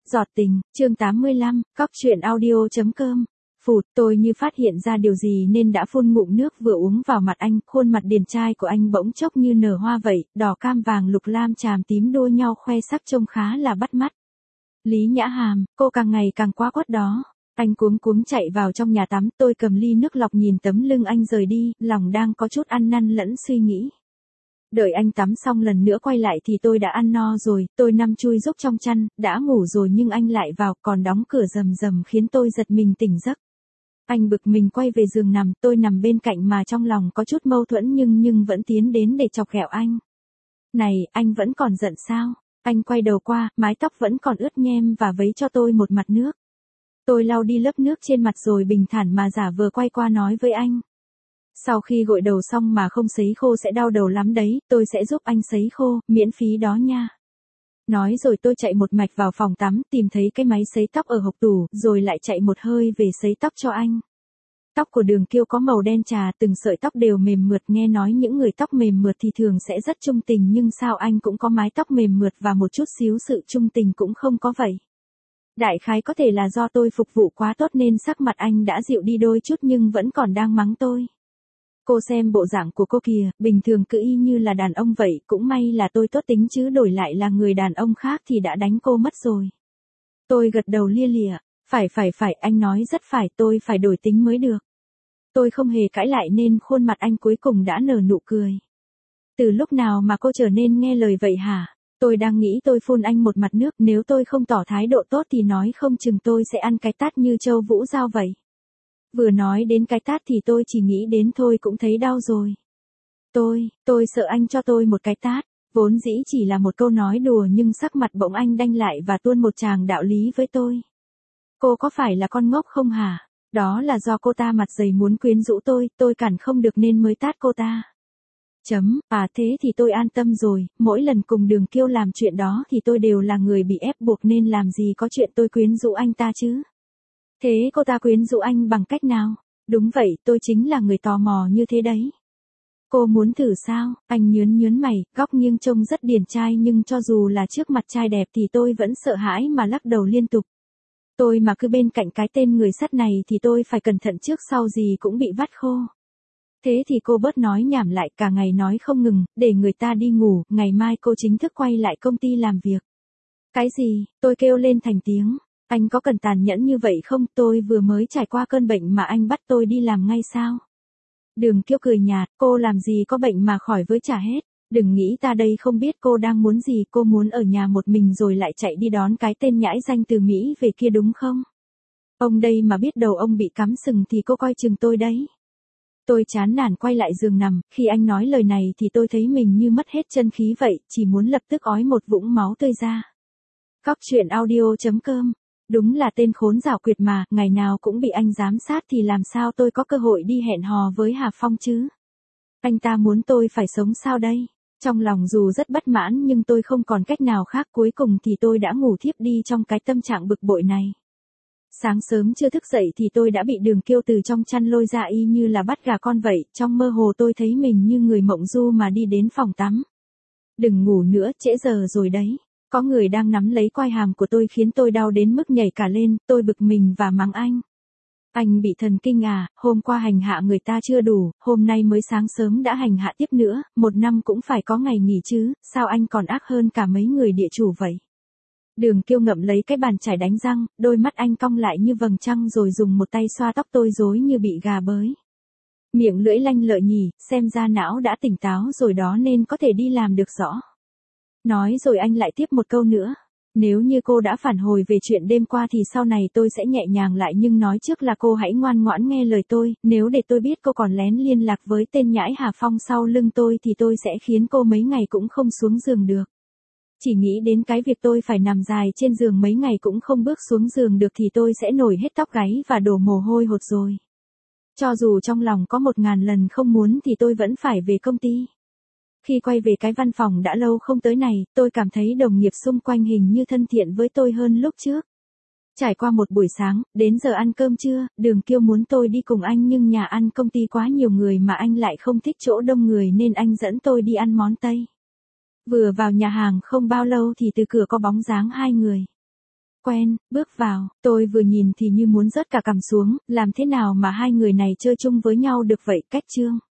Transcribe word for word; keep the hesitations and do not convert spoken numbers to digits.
Giọt tình, chương tám mươi lăm, cóc truyện audio.com. Phụt, tôi như phát hiện ra điều gì nên đã phun ngụm nước vừa uống vào mặt anh, khuôn mặt điển trai của anh bỗng chốc như nở hoa vậy, đỏ cam vàng lục lam chàm tím đua nhau khoe sắc trông khá là bắt mắt. Lý Nhã Hàm, cô càng ngày càng quá quất đó. Anh cuống cuống chạy vào trong nhà tắm, tôi cầm ly nước lọc nhìn tấm lưng anh rời đi, lòng đang có chút ăn năn lẫn suy nghĩ. Đợi anh tắm xong lần nữa quay lại thì tôi đã ăn no rồi, tôi nằm chui rúc trong chăn, đã ngủ rồi nhưng anh lại vào còn đóng cửa rầm rầm khiến tôi giật mình tỉnh giấc. Anh bực mình quay về giường nằm, tôi nằm bên cạnh mà trong lòng có chút mâu thuẫn nhưng nhưng vẫn tiến đến để chọc ghẹo anh. Này, anh vẫn còn giận sao? Anh quay đầu qua, mái tóc vẫn còn ướt nhem và vấy cho tôi một mặt nước. Tôi lau đi lớp nước trên mặt rồi bình thản mà giả vờ quay qua nói với anh. Sau khi gội đầu xong mà không sấy khô sẽ đau đầu lắm đấy, tôi sẽ giúp anh sấy khô, miễn phí đó nha. Nói rồi tôi chạy một mạch vào phòng tắm, tìm thấy cái máy sấy tóc ở hộc tủ, rồi lại chạy một hơi về sấy tóc cho anh. Tóc của Đường Kiêu có màu đen trà, từng sợi tóc đều mềm mượt, nghe nói những người tóc mềm mượt thì thường sẽ rất trung tình nhưng sao anh cũng có mái tóc mềm mượt và một chút xíu sự trung tình cũng không có vậy. Đại khái có thể là do tôi phục vụ quá tốt nên sắc mặt anh đã dịu đi đôi chút nhưng vẫn còn đang mắng tôi. Cô xem bộ dạng của cô kìa, bình thường cứ y như là đàn ông vậy, cũng may là tôi tốt tính chứ đổi lại là người đàn ông khác thì đã đánh cô mất rồi. Tôi gật đầu lia lịa, phải phải phải, anh nói rất phải, tôi phải đổi tính mới được. Tôi không hề cãi lại nên khuôn mặt anh cuối cùng đã nở nụ cười. Từ lúc nào mà cô trở nên nghe lời vậy hả? Tôi đang nghĩ tôi phun anh một mặt nước, nếu tôi không tỏ thái độ tốt thì nói không chừng tôi sẽ ăn cái tát như Châu Vũ Giao vậy. Vừa nói đến cái tát thì tôi chỉ nghĩ đến thôi cũng thấy đau rồi. Tôi, tôi sợ anh cho tôi một cái tát, vốn dĩ chỉ là một câu nói đùa nhưng sắc mặt bỗng anh đanh lại và tuôn một tràng đạo lý với tôi. Cô có phải là con ngốc không hả? Đó là do cô ta mặt dày muốn quyến rũ tôi, tôi cản không được nên mới tát cô ta. Chấm, à thế thì tôi an tâm rồi, mỗi lần cùng Đường Kiêu làm chuyện đó thì tôi đều là người bị ép buộc nên làm gì có chuyện tôi quyến rũ anh ta chứ. Thế cô ta quyến rũ anh bằng cách nào? Đúng vậy, tôi chính là người tò mò như thế đấy. Cô muốn thử sao? Anh nhướn nhướn mày, góc nghiêng trông rất điển trai nhưng cho dù là trước mặt trai đẹp thì tôi vẫn sợ hãi mà lắc đầu liên tục. Tôi mà cứ bên cạnh cái tên người sắt này thì tôi phải cẩn thận trước sau gì cũng bị vắt khô. Thế thì cô bớt nói nhảm lại, cả ngày nói không ngừng, để người ta đi ngủ, ngày mai cô chính thức quay lại công ty làm việc. Cái gì? Tôi kêu lên thành tiếng. Anh có cần tàn nhẫn như vậy không? Tôi vừa mới trải qua cơn bệnh mà anh bắt tôi đi làm ngay sao? Đường Kiêu cười nhạt, cô làm gì có bệnh mà khỏi với chả hết. Đừng nghĩ ta đây không biết cô đang muốn gì, cô muốn ở nhà một mình rồi lại chạy đi đón cái tên nhãi danh từ Mỹ về kia đúng không? Ông đây mà biết đầu ông bị cắm sừng thì cô coi chừng tôi đấy. Tôi chán nản quay lại giường nằm, khi anh nói lời này thì tôi thấy mình như mất hết chân khí vậy, chỉ muốn lập tức ói một vũng máu tươi ra. Cóc truyện audio.com. Đúng là tên khốn giảo quyệt mà, ngày nào cũng bị anh giám sát thì làm sao tôi có cơ hội đi hẹn hò với Hà Phong chứ? Anh ta muốn tôi phải sống sao đây? Trong lòng dù rất bất mãn nhưng tôi không còn cách nào khác, cuối cùng thì tôi đã ngủ thiếp đi trong cái tâm trạng bực bội này. Sáng sớm chưa thức dậy thì tôi đã bị Đường Kiêu từ trong chăn lôi ra y như là bắt gà con vậy, trong mơ hồ tôi thấy mình như người mộng du mà đi đến phòng tắm. Đừng ngủ nữa, trễ giờ rồi đấy. Có người đang nắm lấy quai hàm của tôi khiến tôi đau đến mức nhảy cả lên, tôi bực mình và mắng anh. Anh bị thần kinh à, hôm qua hành hạ người ta chưa đủ, hôm nay mới sáng sớm đã hành hạ tiếp nữa, một năm cũng phải có ngày nghỉ chứ, sao anh còn ác hơn cả mấy người địa chủ vậy? Đường Kiêu ngậm lấy cái bàn chải đánh răng, đôi mắt anh cong lại như vầng trăng rồi dùng một tay xoa tóc tôi rối như bị gà bới. Miệng lưỡi lanh lợi nhỉ, xem ra não đã tỉnh táo rồi đó nên có thể đi làm được rõ. Nói rồi anh lại tiếp một câu nữa. Nếu như cô đã phản hồi về chuyện đêm qua thì sau này tôi sẽ nhẹ nhàng lại nhưng nói trước là cô hãy ngoan ngoãn nghe lời tôi, nếu để tôi biết cô còn lén liên lạc với tên nhãi Hà Phong sau lưng tôi thì tôi sẽ khiến cô mấy ngày cũng không xuống giường được. Chỉ nghĩ đến cái việc tôi phải nằm dài trên giường mấy ngày cũng không bước xuống giường được thì tôi sẽ nổi hết tóc gáy và đổ mồ hôi hột rồi. Cho dù trong lòng có một ngàn lần không muốn thì tôi vẫn phải về công ty. Khi quay về cái văn phòng đã lâu không tới này, tôi cảm thấy đồng nghiệp xung quanh hình như thân thiện với tôi hơn lúc trước. Trải qua một buổi sáng, đến giờ ăn cơm trưa, Đường Kiêu muốn tôi đi cùng anh nhưng nhà ăn công ty quá nhiều người mà anh lại không thích chỗ đông người nên anh dẫn tôi đi ăn món Tây. Vừa vào nhà hàng không bao lâu thì từ cửa có bóng dáng hai người. Quen, bước vào, tôi vừa nhìn thì như muốn rớt cả cằm xuống, làm thế nào mà hai người này chơi chung với nhau được vậy, cách Trương.